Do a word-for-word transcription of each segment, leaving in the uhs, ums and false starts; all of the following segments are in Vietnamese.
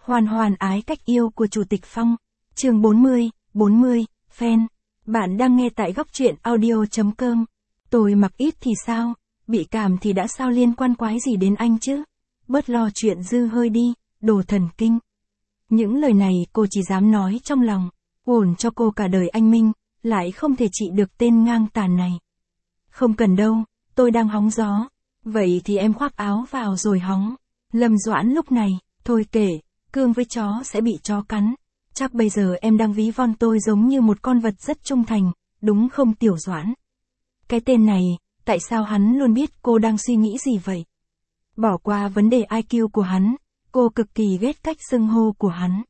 Hoan hoan ái cách yêu của Chủ tịch Phong. Chương bốn mươi, bốn mươi, fan. Bạn đang nghe tại góc truyện audio chấm com. Tôi mặc ít thì sao, bị cảm thì đã sao, liên quan quái gì đến anh chứ? Bớt lo chuyện dư hơi đi, đồ thần kinh. Những lời này cô chỉ dám nói trong lòng, ổn cho cô cả đời anh Minh, lại không thể trị được tên ngang tàn này. Không cần đâu, tôi đang hóng gió. Vậy thì em khoác áo vào rồi hóng. Lâm Doãn lúc này, thôi kể, cương với chó sẽ bị chó cắn. Chắc bây giờ em đang ví von tôi giống như một con vật rất trung thành, đúng không Tiểu Doãn? Cái tên này, tại sao hắn luôn biết cô đang suy nghĩ gì vậy? Bỏ qua vấn đề i kiu của hắn, cô cực kỳ ghét cách xưng hô của hắn.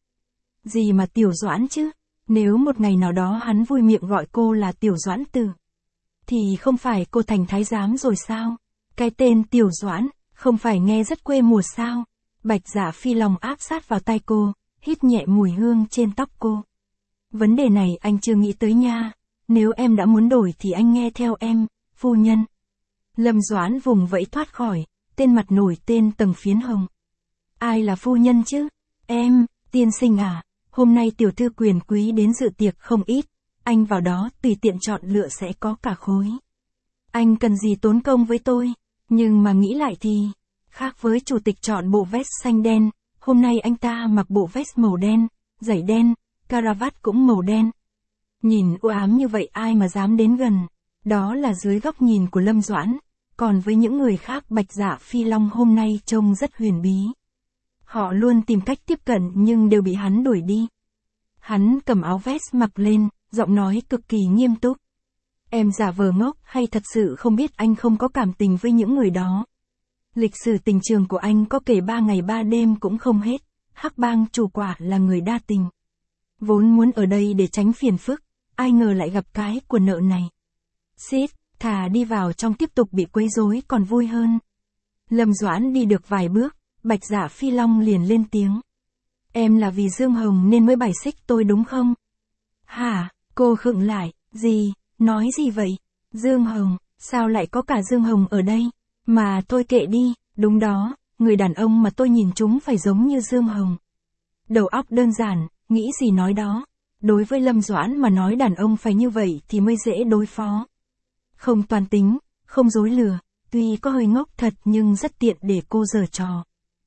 Gì mà Tiểu Doãn chứ? Nếu một ngày nào đó hắn vui miệng gọi cô là Tiểu Doãn Tử, thì không phải cô thành thái giám rồi sao? Cái tên Tiểu Doãn, không phải nghe rất quê mùa sao? Bạch Dạ Phi lòng áp sát vào tai cô, hít nhẹ mùi hương trên tóc cô. Vấn đề này anh chưa nghĩ tới nha, nếu em đã muốn đổi thì anh nghe theo em, phu nhân. Lâm Doãn vùng vẫy thoát khỏi, tên mặt nổi tên tầng phiến hồng. Ai là phu nhân chứ? Em, tiên sinh à, hôm nay tiểu thư quyền quý đến dự tiệc không ít, anh vào đó tùy tiện chọn lựa sẽ có cả khối. Anh cần gì tốn công với tôi, nhưng mà nghĩ lại thì, khác với chủ tịch chọn bộ vest xanh đen, hôm nay anh ta mặc bộ vest màu đen, giày đen, caravat cũng màu đen. Nhìn u ám như vậy ai mà dám đến gần, đó là dưới góc nhìn của Lâm Doãn, còn với những người khác Bạch Dạ Phi Long hôm nay trông rất huyền bí. Họ luôn tìm cách tiếp cận nhưng đều bị hắn đuổi đi. Hắn cầm áo vest mặc lên, giọng nói cực kỳ nghiêm túc. Em giả vờ ngốc hay thật sự không biết anh không có cảm tình với những người đó? Lịch sử tình trường của anh có kể ba ngày ba đêm cũng không hết, Hắc Bang chủ quả là người đa tình. Vốn muốn ở đây để tránh phiền phức, ai ngờ lại gặp cái của nợ này. Xít, thà đi vào trong tiếp tục bị quấy rối còn vui hơn. Lâm Doãn đi được vài bước, Bạch Dạ Phi Long liền lên tiếng. Em là vì Dương Hồng nên mới bài xích tôi đúng không? Hả, cô khựng lại, gì, nói gì vậy? Dương Hồng, sao lại có cả Dương Hồng ở đây? Mà thôi kệ đi, đúng đó, người đàn ông mà tôi nhìn chúng phải giống như Dương Hồng. Đầu óc đơn giản, nghĩ gì nói đó. Đối với Lâm Doãn mà nói đàn ông phải như vậy thì mới dễ đối phó. Không toan tính, không dối lừa, tuy có hơi ngốc thật nhưng rất tiện để cô giở trò.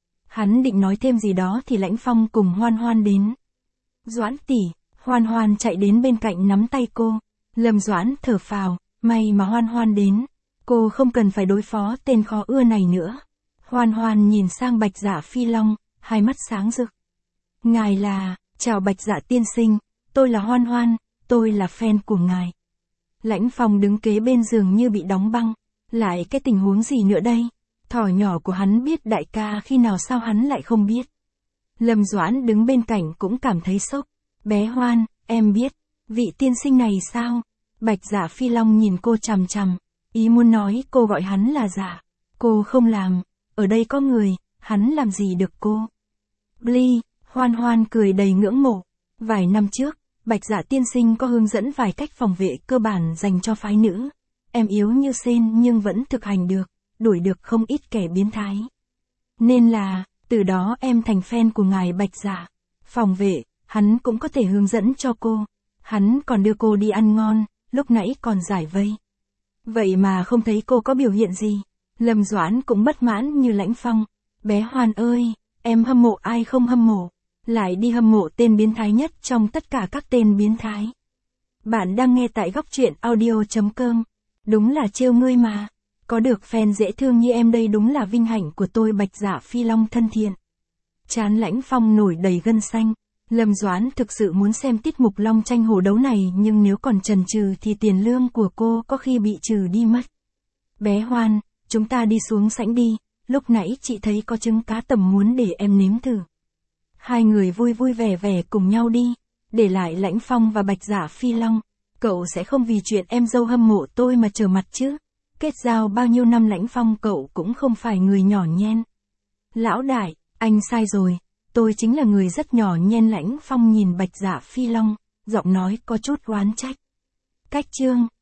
Hắn định nói thêm gì đó thì Lãnh Phong cùng Hoan Hoan đến. Doãn tỷ, Hoan Hoan chạy đến bên cạnh nắm tay cô. Lâm Doãn thở phào, may mà Hoan Hoan đến. Cô không cần phải đối phó tên khó ưa này nữa. Hoan Hoan nhìn sang Bạch Dạ Phi Long, hai mắt sáng rực. Ngài là, chào Bạch Dạ tiên sinh, tôi là Hoan Hoan, tôi là fan của ngài. Lãnh Phong đứng kế bên giường như bị đóng băng. Lại cái tình huống gì nữa đây? Thỏ nhỏ của hắn biết đại ca khi nào sao hắn lại không biết. Lâm Doãn đứng bên cạnh cũng cảm thấy sốc. Bé Hoan, em biết, vị tiên sinh này sao? Bạch Dạ Phi Long nhìn cô chằm chằm. Ý muốn nói cô gọi hắn là giả. Cô không làm, ở đây có người, hắn làm gì được cô. Bli, Hoan Hoan cười đầy ngưỡng mộ. Vài năm trước, Bạch Dạ tiên sinh có hướng dẫn vài cách phòng vệ cơ bản dành cho phái nữ. Em yếu như sên nhưng vẫn thực hành được, đuổi được không ít kẻ biến thái. Nên là, từ đó em thành fan của ngài Bạch Dạ. Phòng vệ, hắn cũng có thể hướng dẫn cho cô. Hắn còn đưa cô đi ăn ngon, lúc nãy còn giải vây. Vậy mà không thấy cô có biểu hiện gì. Lâm Doãn cũng bất mãn như Lãnh Phong. Bé Hoan ơi, em hâm mộ ai không hâm mộ, lại đi hâm mộ tên biến thái nhất trong tất cả các tên biến thái. Bạn đang nghe tại góc truyện audio chấm com. Đúng là trêu ngươi mà. Có được fan dễ thương như em đây đúng là vinh hạnh của tôi Bạch Dạ Phi Long thân thiện. Trán Lãnh Phong nổi đầy gân xanh. Lâm Doãn thực sự muốn xem tiết mục long tranh hổ đấu này nhưng nếu còn chần chừ thì tiền lương của cô có khi bị trừ đi mất. Bé Hoan, chúng ta đi xuống sảnh đi, lúc nãy chị thấy có trứng cá tầm muốn để em nếm thử. Hai người vui vui vẻ vẻ cùng nhau đi, để lại Lãnh Phong và Bạch Dạ Phi Long. Cậu sẽ không vì chuyện em dâu hâm mộ tôi mà trở mặt chứ. Kết giao bao nhiêu năm Lãnh Phong cậu cũng không phải người nhỏ nhen. Lão đại, anh sai rồi. Tôi chính là người rất nhỏ nhen. Lãnh Phong nhìn Bạch Dạ Phi Long, giọng nói có chút oán trách. Cách chương.